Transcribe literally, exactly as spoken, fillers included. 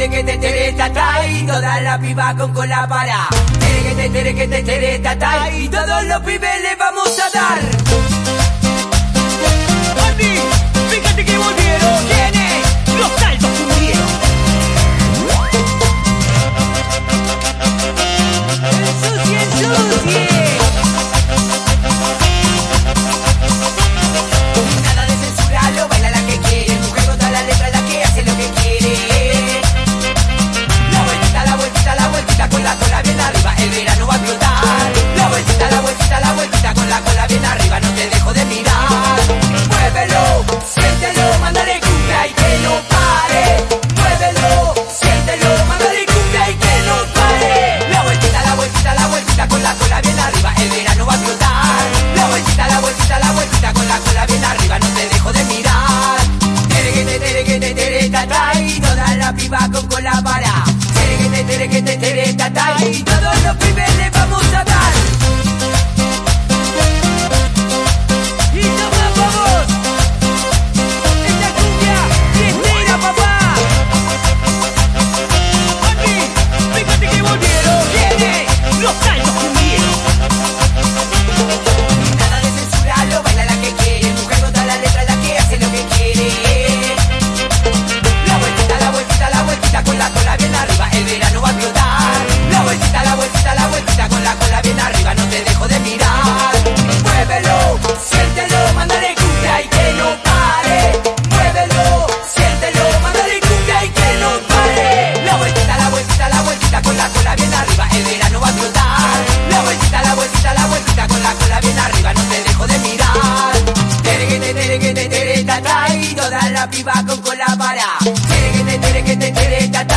tere que te tere tata y toda la piba con cola para. Tere que te tere que te tere tata y todos los pibes le vamos a dar. Andy, fíjate que volvieron. ¿Quiénes? Los saltos cumbieros. Ensucie, ensucie. Nada de censurarlo, baila la que quiere. Mujer con todas las letras, la que hace lo que quiere. La vueltita, la vueltita, la vueltita con la cola bien arriba. El verano va a explotar. La vueltita, la vueltita, la vueltita con la cola bien arriba. No te dejo de mirar. Muévelo, siéntelo, mándale cumbia y que no pare. Muévelo, siéntelo, mándale cumbia y que no pare. La vueltita, la vueltita, la vueltita con la cola bien arriba. El verano va a explotar. La vueltita, la vueltita, la vueltita con la cola bien arriba. No te dejo de mirar. Tere que te tere que te tere tata y toda la piba con cola para. Tere que te tere que te tere tata y todos los pibes le vamos a dar. Y toma vamos. Esta cumbia fiestera, papá. Andy, fíjate que volvieron. ¿Quiénes? Los saltos cumbieros. Nada de censurarlo, baila la que quiere. Mujer con todas las letras, la que hace lo que quiere. La vueltita, la vueltita, la vueltita con la cola bien arriba. El verano va a explotar. La vueltita, la vueltita, la vueltita con la cola bien arriba. No te dejo de mirar. Muévelo, siéntelo, mándale cumbia y que no pare. Muévelo, siéntelo, mándale cumbia y que no pare. La vueltita, la vueltita, la vueltita con la cola bien arriba. El verano va a explotar. La vueltita, la vueltita, la vueltita con la cola bien arriba. No te dejo de mirar. Tere que te tere que te tere tata y toda la piba con cola para. Tere que te tere que te tere tata.